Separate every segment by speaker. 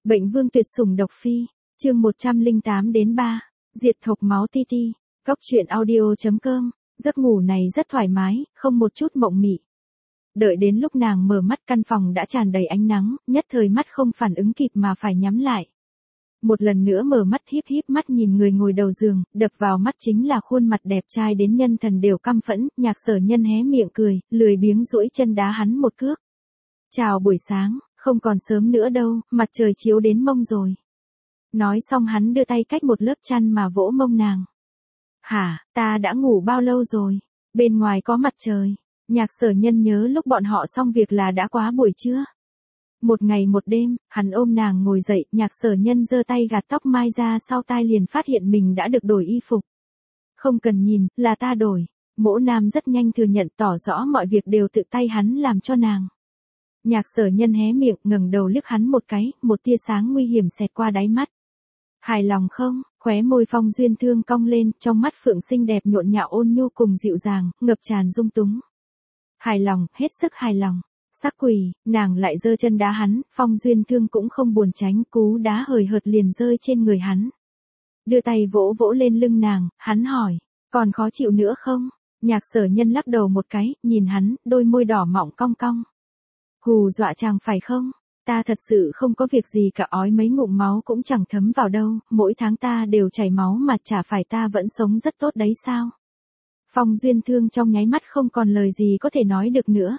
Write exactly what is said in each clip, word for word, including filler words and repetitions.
Speaker 1: Bệnh vương tuyệt sủng độc phi, chương một trăm lẻ tám đến ba, diệt hộc máu ti ti, góc truyện audio.com, giấc ngủ này rất thoải mái, không một chút mộng mị. Đợi đến lúc nàng mở mắt căn phòng đã tràn đầy ánh nắng, nhất thời mắt không phản ứng kịp mà phải nhắm lại. Một lần nữa mở mắt híp híp mắt nhìn người ngồi đầu giường, đập vào mắt chính là khuôn mặt đẹp trai đến nhân thần đều căm phẫn, Nhạc Sở Nhân hé miệng cười, lười biếng duỗi chân đá hắn một cước. Chào buổi sáng, không còn sớm nữa đâu, mặt trời chiếu đến mông rồi. Nói xong hắn đưa tay cách một lớp chăn mà vỗ mông nàng. Hả, ta đã ngủ bao lâu rồi, bên ngoài có mặt trời. Nhạc Sở Nhân nhớ lúc bọn họ xong việc là đã quá buổi trưa. Một ngày một đêm, hắn ôm nàng ngồi dậy, Nhạc Sở Nhân giơ tay gạt tóc mai ra sau tai liền phát hiện mình đã được đổi y phục. Không cần nhìn, là ta đổi. Mỗ Nam rất nhanh thừa nhận tỏ rõ mọi việc đều tự tay hắn làm cho nàng. Nhạc Sở Nhân hé miệng, ngẩng đầu liếc hắn một cái, một tia sáng nguy hiểm xẹt qua đáy mắt. Hài lòng không? Khóe môi Phong Duyên Thương cong lên, trong mắt phượng xinh đẹp nhộn nhạo ôn nhu cùng dịu dàng, ngập tràn dung túng. Hài lòng, hết sức hài lòng. Sắc quỷ, nàng lại giơ chân đá hắn, Phong Duyên Thương cũng không buồn tránh, cú đá hời hợt liền rơi trên người hắn. Đưa tay vỗ vỗ lên lưng nàng, hắn hỏi, còn khó chịu nữa không? Nhạc Sở Nhân lắc đầu một cái, nhìn hắn, đôi môi đỏ mọng cong cong. Hù dọa chàng phải không? Ta thật sự không có việc gì cả, ói mấy ngụm máu cũng chẳng thấm vào đâu, mỗi tháng ta đều chảy máu mà chả phải ta vẫn sống rất tốt đấy sao? Phong Duyên Thương trong nháy mắt không còn lời gì có thể nói được nữa.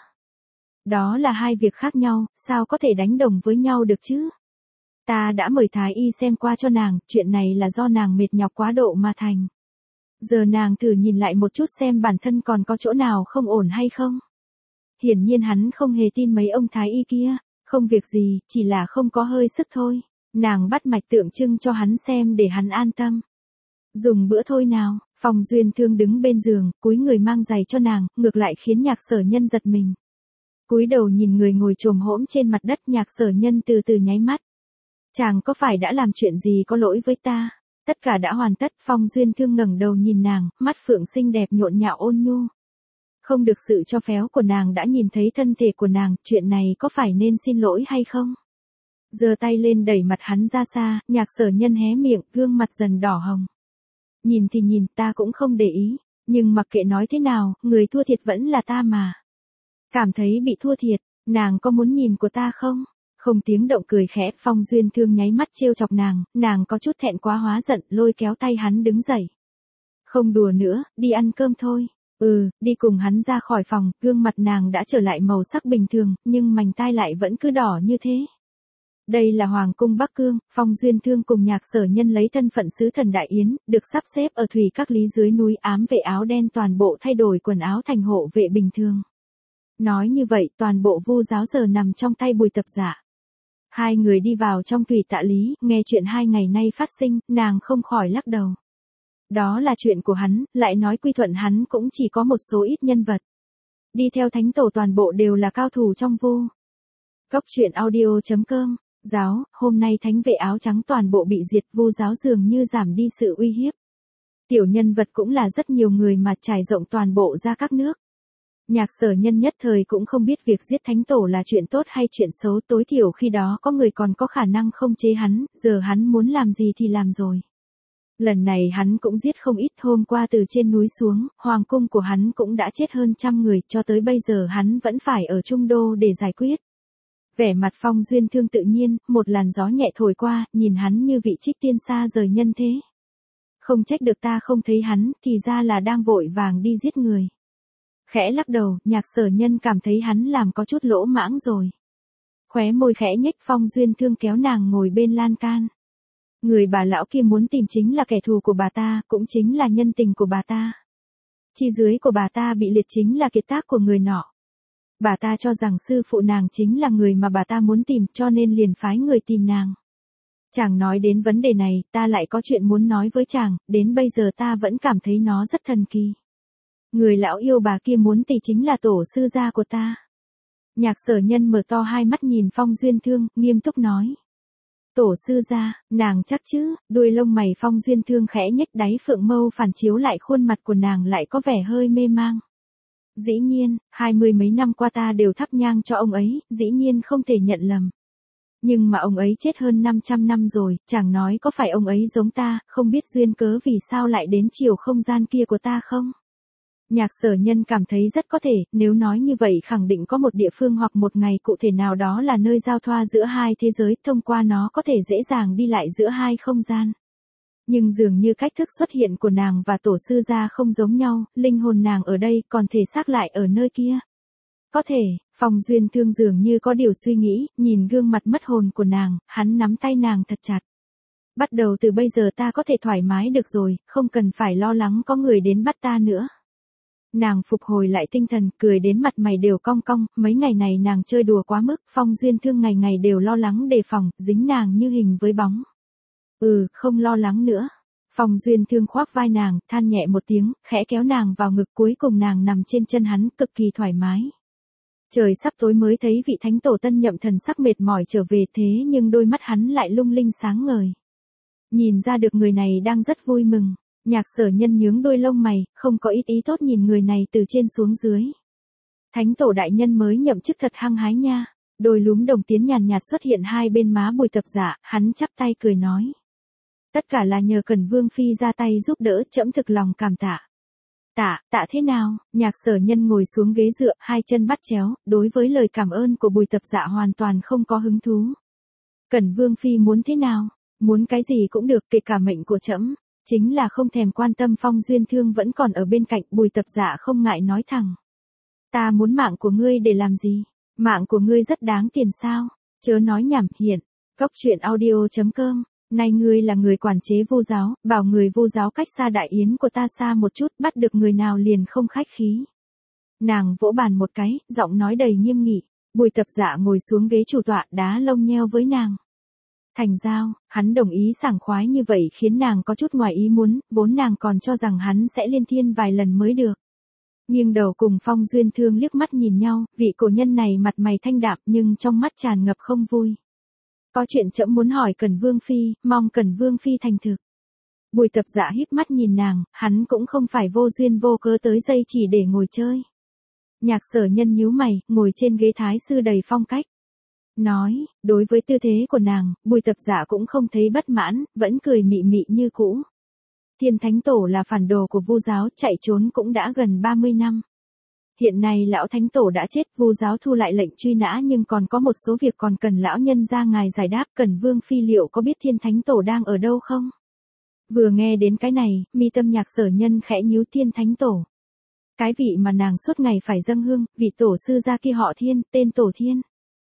Speaker 1: Đó là hai việc khác nhau, sao có thể đánh đồng với nhau được chứ? Ta đã mời thái y xem qua cho nàng, chuyện này là do nàng mệt nhọc quá độ mà thành. Giờ nàng thử nhìn lại một chút xem bản thân còn có chỗ nào không ổn hay không. Hiển nhiên hắn không hề tin mấy ông thái y kia, không việc gì, chỉ là không có hơi sức thôi. Nàng bắt mạch tượng trưng cho hắn xem để hắn an tâm. Dùng bữa thôi nào, Phong Duyên Thương đứng bên giường, cúi người mang giày cho nàng, ngược lại khiến Nhạc Sở Nhân giật mình. Cúi đầu nhìn người ngồi chồm hổm trên mặt đất, Nhạc Sở Nhân từ từ nháy mắt. Chàng có phải đã làm chuyện gì có lỗi với ta? Tất cả đã hoàn tất, Phong Duyên Thương ngẩng đầu nhìn nàng, mắt phượng xinh đẹp nhộn nhạo ôn nhu. Không được sự cho phép của nàng đã nhìn thấy thân thể của nàng, chuyện này có phải nên xin lỗi hay không? Giơ tay lên đẩy mặt hắn ra xa, Nhạc Sở Nhân hé miệng, gương mặt dần đỏ hồng. Nhìn thì nhìn, ta cũng không để ý, nhưng mặc kệ nói thế nào, người thua thiệt vẫn là ta mà. Cảm thấy bị thua thiệt, nàng có muốn nhìn của ta không? Không tiếng động cười khẽ, Phong Duyên Thương nháy mắt trêu chọc nàng, nàng có chút thẹn quá hóa giận, lôi kéo tay hắn đứng dậy. Không đùa nữa, đi ăn cơm thôi. Ừ, đi cùng hắn ra khỏi phòng, gương mặt nàng đã trở lại màu sắc bình thường, nhưng mảnh tai lại vẫn cứ đỏ như thế. Đây là Hoàng cung Bắc Cương, Phong Duyên Thương cùng Nhạc Sở Nhân lấy thân phận sứ thần Đại Yến, được sắp xếp ở thủy các lý dưới núi, ám vệ áo đen toàn bộ thay đổi quần áo thành hộ vệ bình thường. Nói như vậy, toàn bộ Vu giáo giờ nằm trong tay Bùi Tập Giả. Hai người đi vào trong thủy tạ lý, nghe chuyện hai ngày nay phát sinh, nàng không khỏi lắc đầu. Đó là chuyện của hắn, lại nói quy thuận hắn cũng chỉ có một số ít nhân vật. Đi theo thánh tổ toàn bộ đều là cao thủ trong Vu. Góc truyện audio.com, giáo, hôm nay thánh vệ áo trắng toàn bộ bị diệt, Vu giáo dường như giảm đi sự uy hiếp. Tiểu nhân vật cũng là rất nhiều người mà trải rộng toàn bộ ra các nước. Nhạc Sở Nhân nhất thời cũng không biết việc giết thánh tổ là chuyện tốt hay chuyện xấu, tối thiểu khi đó có người còn có khả năng không chế hắn, giờ hắn muốn làm gì thì làm rồi. Lần này hắn cũng giết không ít, hôm qua từ trên núi xuống, hoàng cung của hắn cũng đã chết hơn trăm người, cho tới bây giờ hắn vẫn phải ở Trung Đô để giải quyết. Vẻ mặt Phong Duyên Thương tự nhiên, một làn gió nhẹ thổi qua, nhìn hắn như vị trích tiên xa rời nhân thế. Không trách được ta không thấy hắn, thì ra là đang vội vàng đi giết người. Khẽ lắc đầu, Nhạc Sở Nhân cảm thấy hắn làm có chút lỗ mãng rồi. Khóe môi khẽ nhếch, Phong Duyên Thương kéo nàng ngồi bên lan can. Người bà lão kia muốn tìm chính là kẻ thù của bà ta, cũng chính là nhân tình của bà ta. Chi dưới của bà ta bị liệt chính là kiệt tác của người nọ. Bà ta cho rằng sư phụ nàng chính là người mà bà ta muốn tìm, cho nên liền phái người tìm nàng. Chàng nói đến vấn đề này, ta lại có chuyện muốn nói với chàng, đến bây giờ ta vẫn cảm thấy nó rất thần kỳ. Người lão yêu bà kia muốn tìm chính là tổ sư gia của ta. Nhạc Sở Nhân mở to hai mắt nhìn Phong Duyên Thương, nghiêm túc nói. Tổ sư gia, nàng chắc chứ? Đuôi lông mày Phong Duyên Thương khẽ nhếch, đáy phượng mâu phản chiếu lại khuôn mặt của nàng lại có vẻ hơi mê mang. Dĩ nhiên, hai mươi mấy năm qua ta đều thắp nhang cho ông ấy, dĩ nhiên không thể nhận lầm. Nhưng mà ông ấy chết hơn năm trăm năm rồi, chàng nói có phải ông ấy giống ta, không biết duyên cớ vì sao lại đến chiều không gian kia của ta không? Nhạc Sở Nhân cảm thấy rất có thể, nếu nói như vậy khẳng định có một địa phương hoặc một ngày cụ thể nào đó là nơi giao thoa giữa hai thế giới, thông qua nó có thể dễ dàng đi lại giữa hai không gian. Nhưng dường như cách thức xuất hiện của nàng và tổ sư gia không giống nhau, linh hồn nàng ở đây còn thể xác lại ở nơi kia. Có thể, Phong Duyên Thương dường như có điều suy nghĩ, nhìn gương mặt mất hồn của nàng, hắn nắm tay nàng thật chặt. Bắt đầu từ bây giờ ta có thể thoải mái được rồi, không cần phải lo lắng có người đến bắt ta nữa. Nàng phục hồi lại tinh thần, cười đến mặt mày đều cong cong, mấy ngày này nàng chơi đùa quá mức, Phong Duyên Thương ngày ngày đều lo lắng đề phòng, dính nàng như hình với bóng. Ừ, không lo lắng nữa. Phong Duyên Thương khoác vai nàng, than nhẹ một tiếng, khẽ kéo nàng vào ngực, cuối cùng nàng nằm trên chân hắn, cực kỳ thoải mái. Trời sắp tối mới thấy vị thánh tổ Tân Nhậm thần sắc mệt mỏi trở về, thế nhưng đôi mắt hắn lại lung linh sáng ngời. Nhìn ra được người này đang rất vui mừng. Nhạc Sở Nhân nhướng đôi lông mày, không có ít ý tốt nhìn người này từ trên xuống dưới. Thánh tổ đại nhân mới nhậm chức thật hăng hái nha. Đôi lúm đồng tiến nhàn nhạt xuất hiện hai bên má Bùi Tập Giả, hắn chắp tay cười nói. Tất cả là nhờ Cẩn Vương Phi ra tay giúp đỡ, trẫm thực lòng cảm tạ. Tạ, tạ thế nào? Nhạc Sở Nhân ngồi xuống ghế dựa, hai chân bắt chéo, đối với lời cảm ơn của Bùi Tập Giả hoàn toàn không có hứng thú. Cẩn Vương Phi muốn thế nào? Muốn cái gì cũng được, kể cả mệnh của trẫm. Chính là không thèm quan tâm Phong Duyên Thương vẫn còn ở bên cạnh, Bùi Tập Giả không ngại nói thẳng. Ta muốn mạng của ngươi để làm gì? Mạng của ngươi rất đáng tiền sao? Chớ nói nhảm, hiện. Cốc truyện audio chấm com. Này ngươi là người quản chế Vu giáo, bảo người Vu giáo cách xa đại yến của ta xa một chút, bắt được người nào liền không khách khí. Nàng vỗ bàn một cái, giọng nói đầy nghiêm nghị. Bùi Tập Giả ngồi xuống ghế chủ tọa, đá lông nheo với nàng. Thành giao, hắn đồng ý sảng khoái như vậy khiến nàng có chút ngoài ý muốn, vốn nàng còn cho rằng hắn sẽ liên thiên vài lần mới được. Nghiêng đầu cùng Phong Duyên Thương liếc mắt nhìn nhau, vị cổ nhân này mặt mày thanh đạm nhưng trong mắt tràn ngập không vui. Có chuyện trẫm muốn hỏi Cẩn Vương Phi, mong Cẩn Vương Phi thành thực. Bùi Tập Giả híp mắt nhìn nàng, hắn cũng không phải vô duyên vô cớ tới đây chỉ để ngồi chơi. Nhạc Sở Nhân nhíu mày, ngồi trên ghế thái sư đầy phong cách. Nói, đối với tư thế của nàng, Bùi Tập Giả cũng không thấy bất mãn, vẫn cười mị mị như cũ. Thiên Thánh Tổ là phản đồ của Vu giáo, chạy trốn cũng đã gần ba mươi năm. Hiện nay lão Thánh Tổ đã chết, Vu giáo thu lại lệnh truy nã nhưng còn có một số việc còn cần lão nhân ra ngài giải đáp. Cẩn Vương Phi liệu có biết Thiên Thánh Tổ đang ở đâu không? Vừa nghe đến cái này, mi tâm Nhạc Sở Nhân khẽ nhíu. Thiên Thánh Tổ. Cái vị mà nàng suốt ngày phải dâng hương, vị tổ sư gia kia họ Thiên, tên Tổ Thiên.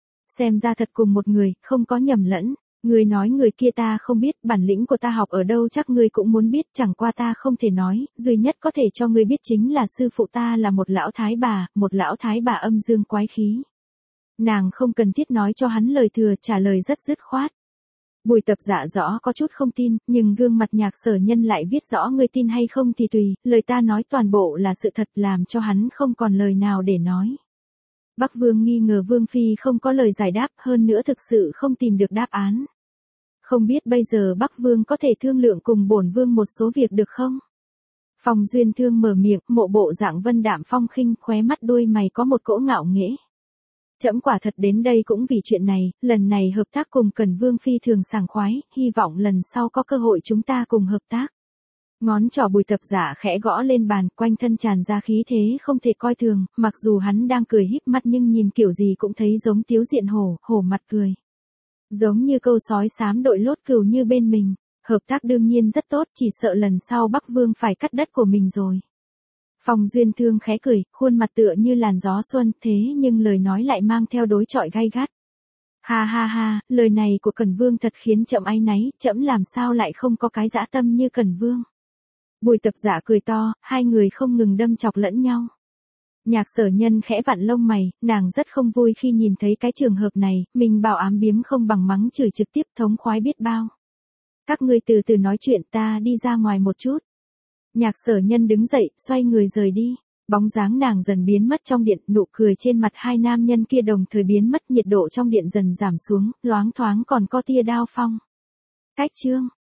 Speaker 1: Xem ra thật cùng một người, không có nhầm lẫn. Người nói người kia ta không biết, bản lĩnh của ta học ở đâu chắc ngươi cũng muốn biết, chẳng qua ta không thể nói, duy nhất có thể cho ngươi biết chính là sư phụ ta là một lão thái bà, một lão thái bà âm dương quái khí. Nàng không cần thiết nói cho hắn lời thừa, trả lời rất dứt khoát. Bùi Tập Giả rõ có chút không tin, nhưng gương mặt Nhạc Sở Nhân lại viết rõ ngươi tin hay không thì tùy, lời ta nói toàn bộ là sự thật, làm cho hắn không còn lời nào để nói. Bắc Vương nghi ngờ Vương Phi không có lời giải đáp, hơn nữa thực sự không tìm được đáp án. Không biết bây giờ Bắc Vương có thể thương lượng cùng bổn Vương một số việc được không? Phong Duyên Thương mở miệng, mộ bộ dạng vân đạm phong khinh, khóe mắt đuôi mày có một cỗ ngạo nghễ. Trẫm quả thật đến đây cũng vì chuyện này, lần này hợp tác cùng Cẩn Vương Phi thường sảng khoái, hy vọng lần sau có cơ hội chúng ta cùng hợp tác. Ngón trỏ Bùi Tập Giả khẽ gõ lên bàn, quanh thân tràn ra khí thế không thể coi thường, mặc dù hắn đang cười híp mắt nhưng nhìn kiểu gì cũng thấy giống Tiếu Diện Hổ, hổ mặt cười. Giống như câu sói xám đội lốt cừu như bên mình, hợp tác đương nhiên rất tốt, chỉ sợ lần sau Bắc Vương phải cắt đất của mình rồi. Phong Duyên Thương khẽ cười, khuôn mặt tựa như làn gió xuân, thế nhưng lời nói lại mang theo đối chọi gay gắt. Ha ha ha, lời này của Cẩn Vương thật khiến trẫm áy náy, trẫm làm sao lại không có cái dã tâm như Cẩn Vương. Bùi Tập Giả cười to, hai người không ngừng đâm chọc lẫn nhau. Nhạc Sở Nhân khẽ vặn lông mày, nàng rất không vui khi nhìn thấy cái trường hợp này, mình bảo ám biếm không bằng mắng chửi trực tiếp, thống khoái biết bao. Các ngươi từ từ nói chuyện, ta đi ra ngoài một chút. Nhạc Sở Nhân đứng dậy, xoay người rời đi. Bóng dáng nàng dần biến mất trong điện, nụ cười trên mặt hai nam nhân kia đồng thời biến mất, nhiệt độ trong điện dần giảm xuống, loáng thoáng còn có tia đao phong. Cách chương